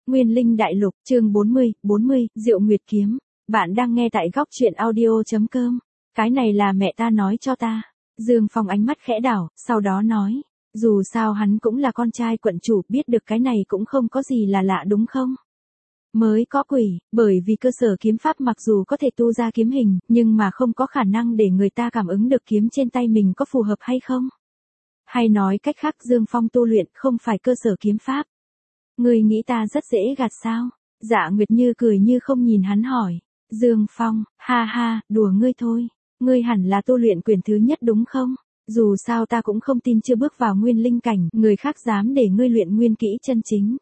Nguyên Linh Đại Lục, chương 40, Diệu Nguyệt Kiếm. Bạn đang nghe tại góc truyện audio.com. Cái này là mẹ ta nói cho ta. Dương Phong ánh mắt khẽ đảo, sau đó nói. Dù sao hắn cũng là con trai quận chủ, biết được cái này cũng không có gì là lạ đúng không? Mới có quỷ, bởi vì cơ sở kiếm pháp mặc dù có thể tu ra kiếm hình, nhưng mà không có khả năng để người ta cảm ứng được kiếm trên tay mình có phù hợp hay không. Hay nói cách khác, Dương Phong tu luyện không phải cơ sở kiếm pháp. Ngươi nghĩ ta rất dễ gạt sao? Dạ Nguyệt Như cười như không nhìn hắn hỏi. Dương Phong, ha ha, đùa ngươi thôi. Ngươi hẳn là tu luyện quyền thứ nhất đúng không? Dù sao ta cũng không tin chưa bước vào nguyên linh cảnh, người khác dám để ngươi luyện nguyên kỹ chân chính.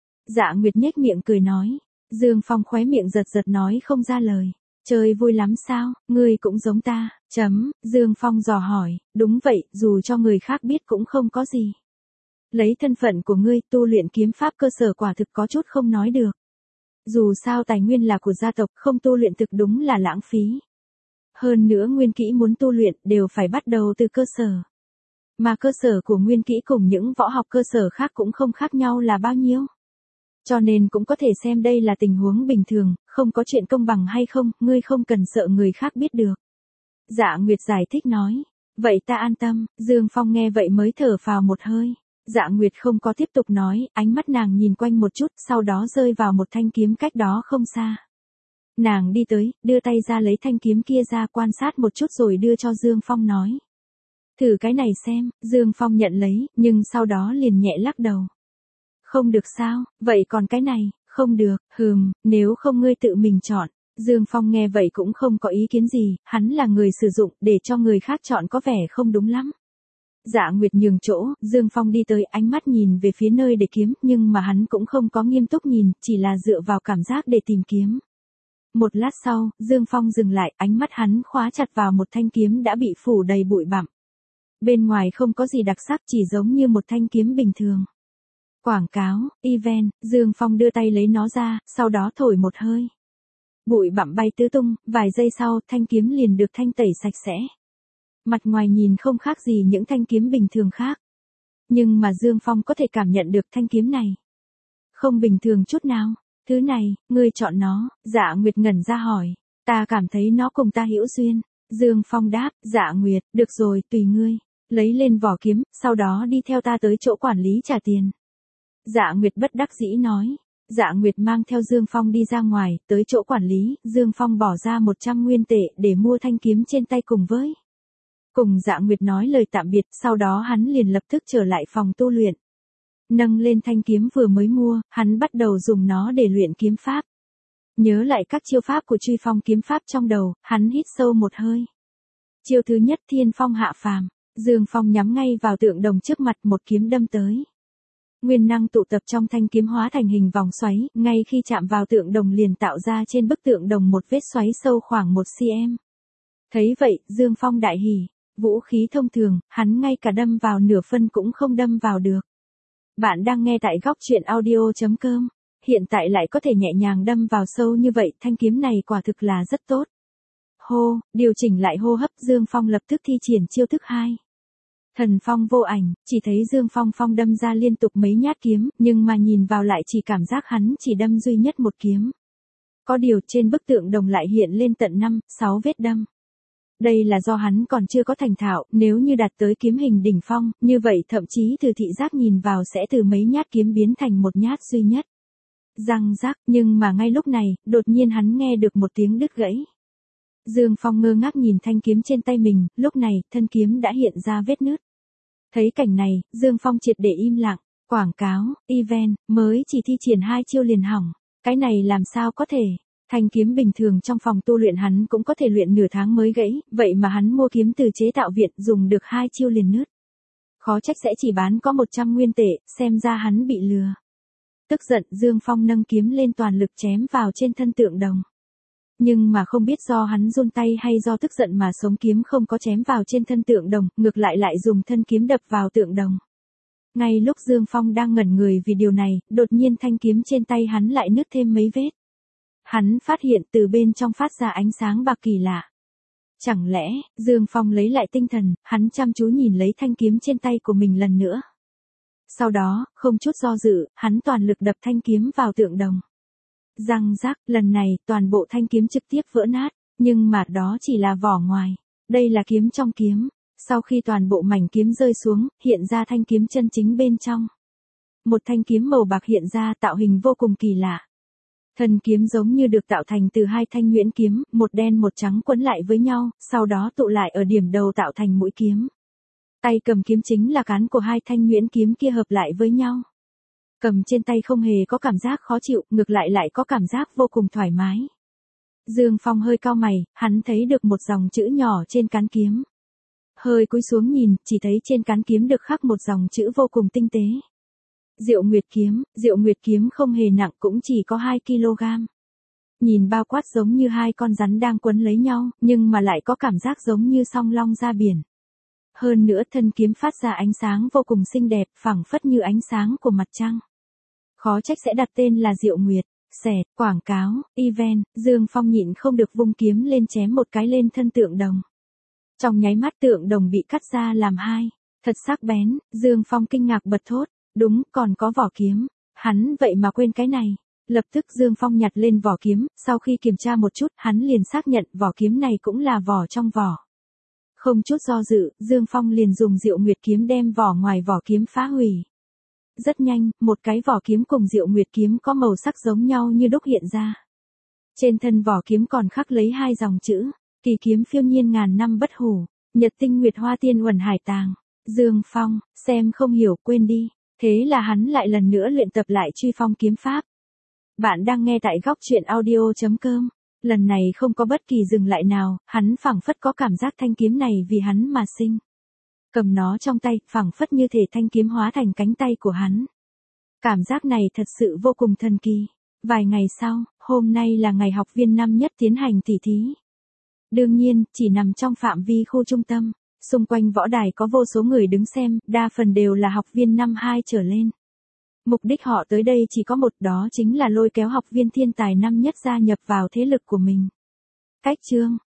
Dạ Nguyệt nhếch miệng cười nói. Dương Phong khóe miệng giật giật nói không ra lời. Chơi vui lắm sao, ngươi cũng giống ta, Dương Phong dò hỏi, đúng vậy, dù cho người khác biết cũng không có gì. Lấy thân phận của ngươi tu luyện kiếm pháp cơ sở quả thực có chút không nói được. Dù sao tài nguyên là của gia tộc, không tu luyện thực đúng là lãng phí. Hơn nữa nguyên kỹ muốn tu luyện đều phải bắt đầu từ cơ sở. Mà cơ sở của nguyên kỹ cùng những võ học cơ sở khác cũng không khác nhau là bao nhiêu. Cho nên cũng có thể xem đây là tình huống bình thường, không có chuyện công bằng hay không, ngươi không cần sợ người khác biết được. Dạ Nguyệt giải thích nói. Vậy ta an tâm, Dương Phong nghe vậy mới thở phào một hơi. Dạ Nguyệt không có tiếp tục nói, ánh mắt nàng nhìn quanh một chút, sau đó rơi vào một thanh kiếm cách đó không xa. Nàng đi tới, đưa tay ra lấy thanh kiếm kia ra quan sát một chút rồi đưa cho Dương Phong nói. Thử cái này xem, Dương Phong nhận lấy, nhưng sau đó liền nhẹ lắc đầu. Không được sao, vậy còn cái này, không được, nếu không ngươi tự mình chọn. Dương Phong nghe vậy cũng không có ý kiến gì, hắn là người sử dụng, để cho người khác chọn có vẻ không đúng lắm. Dạ Nguyệt nhường chỗ, Dương Phong đi tới, ánh mắt nhìn về phía nơi để kiếm, nhưng mà hắn cũng không có nghiêm túc nhìn, chỉ là dựa vào cảm giác để tìm kiếm. Một lát sau, Dương Phong dừng lại, ánh mắt hắn khóa chặt vào một thanh kiếm đã bị phủ đầy bụi bặm. Bên ngoài không có gì đặc sắc, chỉ giống như một thanh kiếm bình thường. Quảng cáo, event, Dương Phong đưa tay lấy nó ra, sau đó thổi một hơi. Bụi bặm bay tứ tung, vài giây sau, thanh kiếm liền được thanh tẩy sạch sẽ. Mặt ngoài nhìn không khác gì những thanh kiếm bình thường khác. Nhưng mà Dương Phong có thể cảm nhận được thanh kiếm này. Không bình thường chút nào. Thứ này, ngươi chọn nó. Dạ Nguyệt ngẩn ra hỏi. Ta cảm thấy nó cùng ta hữu duyên. Dương Phong đáp. Dạ Nguyệt, được rồi, tùy ngươi. Lấy lên vỏ kiếm, sau đó đi theo ta tới chỗ quản lý trả tiền. Dạ Nguyệt bất đắc dĩ nói. Dạ Nguyệt mang theo Dương Phong đi ra ngoài, tới chỗ quản lý, Dương Phong bỏ ra 100 nguyên tệ để mua thanh kiếm trên tay cùng với. Cùng Dạ Nguyệt nói lời tạm biệt, sau đó hắn liền lập tức trở lại phòng tu luyện. Nâng lên thanh kiếm vừa mới mua, hắn bắt đầu dùng nó để luyện kiếm pháp. Nhớ lại các chiêu pháp của Truy Phong kiếm pháp trong đầu, hắn hít sâu một hơi. Chiêu thứ nhất Thiên Phong hạ phàm, Dương Phong nhắm ngay vào tượng đồng trước mặt, một kiếm đâm tới. Nguyên năng tụ tập trong thanh kiếm hóa thành hình vòng xoáy, ngay khi chạm vào tượng đồng liền tạo ra trên bức tượng đồng một vết xoáy sâu khoảng 1 cm. Thấy vậy, Dương Phong đại hỉ. Vũ khí thông thường, hắn ngay cả đâm vào nửa phân cũng không đâm vào được. Bạn đang nghe tại góc truyện audio.com. Hiện tại lại có thể nhẹ nhàng đâm vào sâu như vậy, thanh kiếm này quả thực là rất tốt. Hô, điều chỉnh lại hô hấp, Dương Phong lập tức thi triển chiêu thức 2. Thần phong vô ảnh, chỉ thấy Dương Phong đâm ra liên tục mấy nhát kiếm, nhưng mà nhìn vào lại chỉ cảm giác hắn chỉ đâm duy nhất một kiếm. Có điều trên bức tượng đồng lại hiện lên tận 5-6 vết đâm. Đây là do hắn còn chưa có thành thạo, nếu như đạt tới kiếm hình đỉnh phong, như vậy thậm chí từ thị giác nhìn vào sẽ từ mấy nhát kiếm biến thành một nhát duy nhất. Răng rắc, nhưng mà ngay lúc này, đột nhiên hắn nghe được một tiếng đứt gãy. Dương Phong ngơ ngác nhìn thanh kiếm trên tay mình, lúc này, thân kiếm đã hiện ra vết nứt. Thấy cảnh này, Dương Phong triệt để im lặng, quảng cáo, event, mới chỉ thi triển 2 chiêu liền hỏng. Cái này làm sao có thể? Thanh kiếm bình thường trong phòng tu luyện hắn cũng có thể luyện nửa tháng mới gãy, vậy mà hắn mua kiếm từ chế tạo viện dùng được 2 chiêu liền nứt. Khó trách sẽ chỉ bán có 100 nguyên tệ, xem ra hắn bị lừa. Tức giận, Dương Phong nâng kiếm lên toàn lực chém vào trên thân tượng đồng. Nhưng mà không biết do hắn run tay hay do tức giận mà sống kiếm không có chém vào trên thân tượng đồng, ngược lại dùng thân kiếm đập vào tượng đồng. Ngay lúc Dương Phong đang ngẩn người vì điều này, đột nhiên thanh kiếm trên tay hắn lại nứt thêm mấy vết. Hắn phát hiện từ bên trong phát ra ánh sáng bạc kỳ lạ. Chẳng lẽ, Dương Phong lấy lại tinh thần, hắn chăm chú nhìn lấy thanh kiếm trên tay của mình lần nữa. Sau đó, không chút do dự, hắn toàn lực đập thanh kiếm vào tượng đồng. Răng rác, lần này, toàn bộ thanh kiếm trực tiếp vỡ nát, nhưng mà đó chỉ là vỏ ngoài. Đây là kiếm trong kiếm. Sau khi toàn bộ mảnh kiếm rơi xuống, hiện ra thanh kiếm chân chính bên trong. Một thanh kiếm màu bạc hiện ra, tạo hình vô cùng kỳ lạ. Thân kiếm giống như được tạo thành từ hai thanh nhuyễn kiếm, một đen một trắng quấn lại với nhau, sau đó tụ lại ở điểm đầu tạo thành mũi kiếm. Tay cầm kiếm chính là cán của hai thanh nhuyễn kiếm kia hợp lại với nhau. Cầm trên tay không hề có cảm giác khó chịu, ngược lại có cảm giác vô cùng thoải mái. Dương Phong hơi cau mày, hắn thấy được một dòng chữ nhỏ trên cán kiếm. Hơi cúi xuống nhìn, chỉ thấy trên cán kiếm được khắc một dòng chữ vô cùng tinh tế. Diệu Nguyệt kiếm không hề nặng, cũng chỉ có 2 kg. Nhìn bao quát giống như hai con rắn đang quấn lấy nhau, nhưng mà lại có cảm giác giống như song long ra biển. Hơn nữa thân kiếm phát ra ánh sáng vô cùng xinh đẹp, phẳng phất như ánh sáng của mặt trăng. Khó trách sẽ đặt tên là Diệu Nguyệt. Xẹt, quảng cáo, event, Dương Phong nhịn không được vung kiếm lên chém một cái lên thân tượng đồng. Trong nháy mắt tượng đồng bị cắt ra làm hai. Thật sắc bén, Dương Phong kinh ngạc bật thốt. Đúng, còn có vỏ kiếm. Hắn vậy mà quên cái này. Lập tức Dương Phong nhặt lên vỏ kiếm, sau khi kiểm tra một chút, hắn liền xác nhận vỏ kiếm này cũng là vỏ trong vỏ. Không chút do dự, Dương Phong liền dùng Diệu Nguyệt kiếm đem vỏ ngoài vỏ kiếm phá hủy. Rất nhanh, một cái vỏ kiếm cùng Diệu Nguyệt kiếm có màu sắc giống nhau như đúc hiện ra. Trên thân vỏ kiếm còn khắc lấy hai dòng chữ, kỳ kiếm phiêu nhiên ngàn năm bất hủ, nhật tinh nguyệt hoa tiên uẩn hải tàng. Dương Phong, xem không hiểu quên đi. Thế là hắn lại lần nữa luyện tập lại truy phong kiếm pháp. Bạn đang nghe tại góc truyện audio.com. Lần này không có bất kỳ dừng lại nào, hắn phảng phất có cảm giác thanh kiếm này vì hắn mà sinh. Cầm nó trong tay, phảng phất như thể thanh kiếm hóa thành cánh tay của hắn. Cảm giác này thật sự vô cùng thần kỳ. Vài ngày sau, hôm nay là ngày học viên năm nhất tiến hành tỉ thí. Đương nhiên, chỉ nằm trong phạm vi khu trung tâm. Xung quanh võ đài có vô số người đứng xem, đa phần đều là học viên năm 2 trở lên. Mục đích họ tới đây chỉ có một, đó chính là lôi kéo học viên thiên tài năm nhất gia nhập vào thế lực của mình. Cách chương